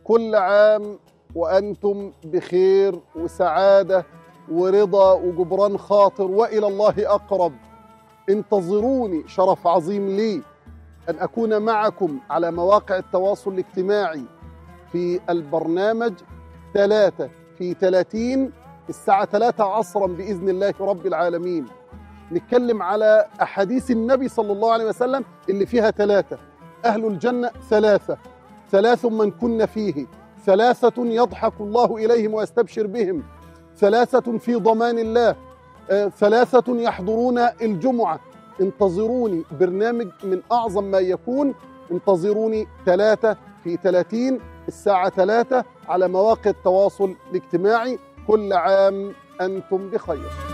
كل عام وأنتم بخير وسعادة ورضا وجبران خاطر وإلى الله أقرب. انتظروني، شرف عظيم لي أن أكون معكم على مواقع التواصل الاجتماعي في البرنامج 3 في 30 الساعة 3 عصرا بإذن الله رب العالمين. نتكلم على أحاديث النبي صلى الله عليه وسلم اللي فيها 3. أهل الجنة 3 من كن فيه، 3 يضحك الله إليهم ويستبشر بهم، 3 في ضمان الله، 3 يحضرون الجمعة. انتظروني، برنامج من أعظم ما يكون. انتظروني 3 في 30 الساعة 3 على مواقع التواصل الاجتماعي. كل عام أنتم بخير.